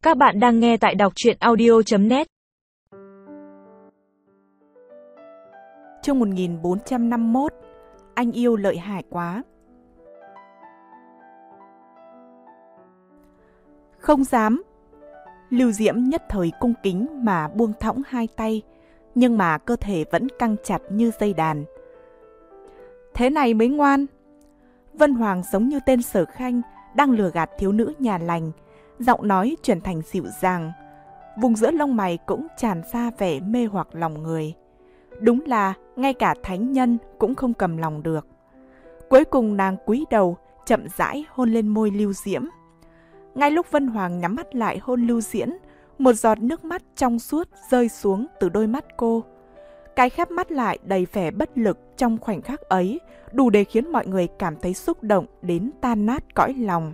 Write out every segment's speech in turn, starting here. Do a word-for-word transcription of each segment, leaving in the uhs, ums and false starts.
Các bạn đang nghe tại đọc truyện audio chấm net. Chương một nghìn bốn trăm năm mươi mốt. Anh yêu lợi hại quá. Không dám. Lưu Diễm nhất thời cung kính mà buông thõng hai tay, nhưng mà cơ thể vẫn căng chặt như dây đàn. Thế này mới ngoan. Vân Hoàng giống như tên Sở Khanh đang lừa gạt thiếu nữ nhà lành, giọng nói chuyển thành dịu dàng, vùng giữa lông mày cũng tràn ra vẻ mê hoặc lòng người. Đúng là ngay cả thánh nhân cũng không cầm lòng được. Cuối cùng nàng cúi đầu, chậm rãi hôn lên môi Lưu Diễm. Ngay lúc Vân Hoàng nhắm mắt lại hôn Lưu Diễm, một giọt nước mắt trong suốt rơi xuống từ đôi mắt cô. Cái khép mắt lại đầy vẻ bất lực trong khoảnh khắc ấy, đủ để khiến mọi người cảm thấy xúc động đến tan nát cõi lòng.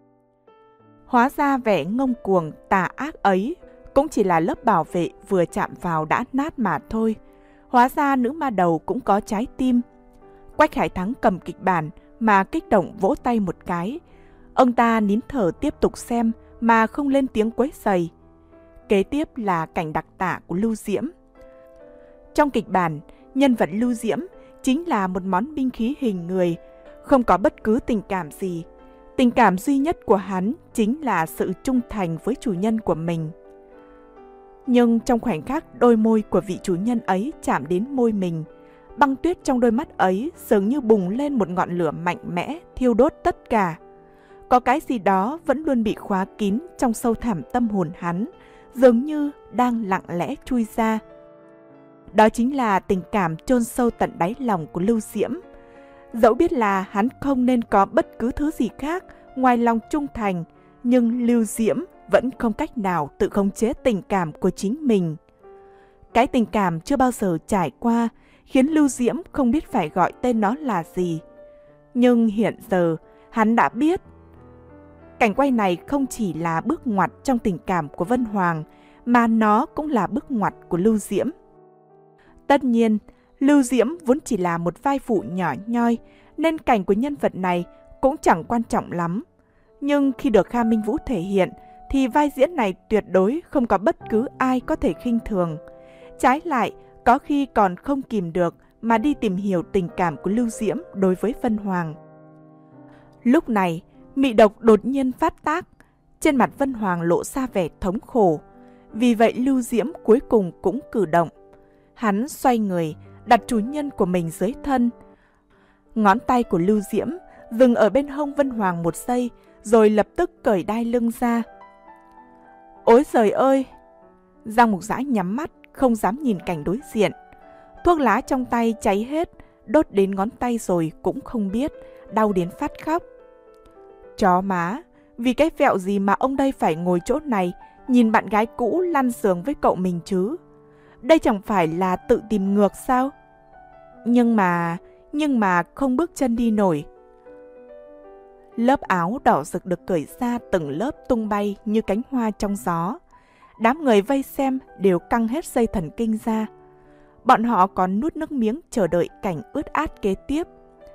Hóa ra vẻ ngông cuồng tà ác ấy cũng chỉ là lớp bảo vệ vừa chạm vào đã nát mà thôi. Hóa ra nữ ma đầu cũng có trái tim. Quách Hải Thắng cầm kịch bản mà kích động vỗ tay một cái. Ông ta nín thở tiếp tục xem mà không lên tiếng quấy rầy. Kế tiếp là cảnh đặc tả của Lưu Diễm. Trong kịch bản, nhân vật Lưu Diễm chính là một món binh khí hình người, không có bất cứ tình cảm gì. Tình cảm duy nhất của hắn chính là sự trung thành với chủ nhân của mình. Nhưng trong khoảnh khắc đôi môi của vị chủ nhân ấy chạm đến môi mình, băng tuyết trong đôi mắt ấy dường như bùng lên một ngọn lửa mạnh mẽ, thiêu đốt tất cả. Có cái gì đó vẫn luôn bị khóa kín trong sâu thẳm tâm hồn hắn, dường như đang lặng lẽ chui ra. Đó chính là tình cảm chôn sâu tận đáy lòng của Lưu Diễm. Dẫu biết là hắn không nên có bất cứ thứ gì khác ngoài lòng trung thành, nhưng Lưu Diễm vẫn không cách nào tự khống chế tình cảm của chính mình. Cái tình cảm chưa bao giờ trải qua khiến Lưu Diễm không biết phải gọi tên nó là gì. Nhưng hiện giờ hắn đã biết. Cảnh quay này không chỉ là bước ngoặt trong tình cảm của Vân Hoàng, mà nó cũng là bước ngoặt của Lưu Diễm. Tất nhiên, Lưu Diễm vốn chỉ là một vai phụ nhỏ nhoi, nên cảnh của nhân vật này cũng chẳng quan trọng lắm. Nhưng khi được Kha Minh Vũ thể hiện, thì vai diễn này tuyệt đối không có bất cứ ai có thể khinh thường. Trái lại, có khi còn không kìm được mà đi tìm hiểu tình cảm của Lưu Diễm đối với Vân Hoàng. Lúc này, mị độc đột nhiên phát tác, trên mặt Vân Hoàng lộ ra vẻ thống khổ. Vì vậy Lưu Diễm cuối cùng cũng cử động. Hắn xoay người, đặt chủ nhân của mình dưới thân. Ngón tay của Lưu Diễm dừng ở bên hông Vân Hoàng một giây, rồi lập tức cởi đai lưng ra. Ôi trời ơi! Giang Mục Dã nhắm mắt, không dám nhìn cảnh đối diện. Thuốc lá trong tay cháy hết, đốt đến ngón tay rồi cũng không biết, đau đến phát khóc. Chó má, vì cái vẹo gì mà ông đây phải ngồi chỗ này, nhìn bạn gái cũ lăn giường với cậu mình chứ? Đây chẳng phải là tự tìm ngược sao? Nhưng mà, nhưng mà không bước chân đi nổi. Lớp áo đỏ rực được cởi ra từng lớp tung bay như cánh hoa trong gió. Đám người vây xem đều căng hết dây thần kinh ra. Bọn họ còn nuốt nước miếng chờ đợi cảnh ướt át kế tiếp.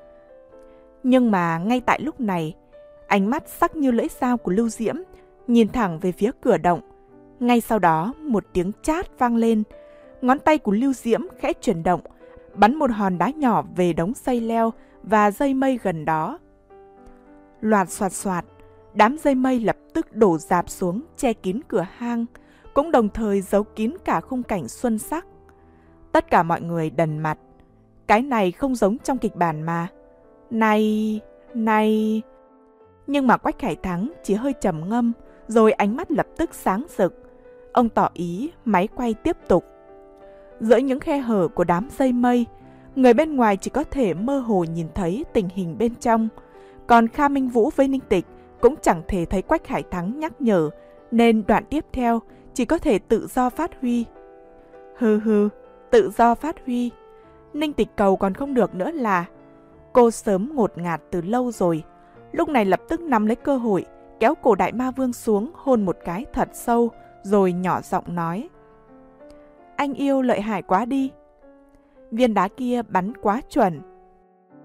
Nhưng mà ngay tại lúc này, ánh mắt sắc như lưỡi dao của Lưu Diễm nhìn thẳng về phía cửa động. Ngay sau đó một tiếng chát vang lên. Ngón tay của Lưu Diễm khẽ chuyển động, bắn một hòn đá nhỏ về đống dây leo và dây mây gần đó. Loạt xoạt xoạt, đám dây mây lập tức đổ rạp xuống che kín cửa hang, cũng đồng thời giấu kín cả khung cảnh xuân sắc. Tất cả mọi người đần mặt. Cái này không giống trong kịch bản mà. Này, này... Nhưng mà Quách Hải Thắng chỉ hơi trầm ngâm, rồi ánh mắt lập tức sáng rực. Ông tỏ ý máy quay tiếp tục. Giữa những khe hở của đám dây mây, người bên ngoài chỉ có thể mơ hồ nhìn thấy tình hình bên trong. Còn Kha Minh Vũ với Ninh Tịch cũng chẳng thể thấy Quách Hải Thắng nhắc nhở, nên đoạn tiếp theo chỉ có thể tự do phát huy. Hừ hừ, tự do phát huy. Ninh Tịch cầu còn không được nữa là. Cô sớm ngột ngạt từ lâu rồi. Lúc này lập tức nắm lấy cơ hội, kéo cổ Đại Ma Vương xuống hôn một cái thật sâu, rồi nhỏ giọng nói. Anh yêu lợi hại quá đi. Viên đá kia bắn quá chuẩn.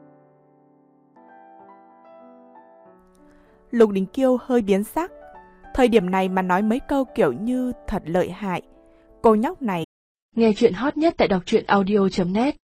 Lục Đình Kiêu hơi biến sắc. Thời điểm này mà nói mấy câu kiểu như thật lợi hại. Cô nhóc này. Nghe chuyện hot nhất tại đọc truyện audio chấm net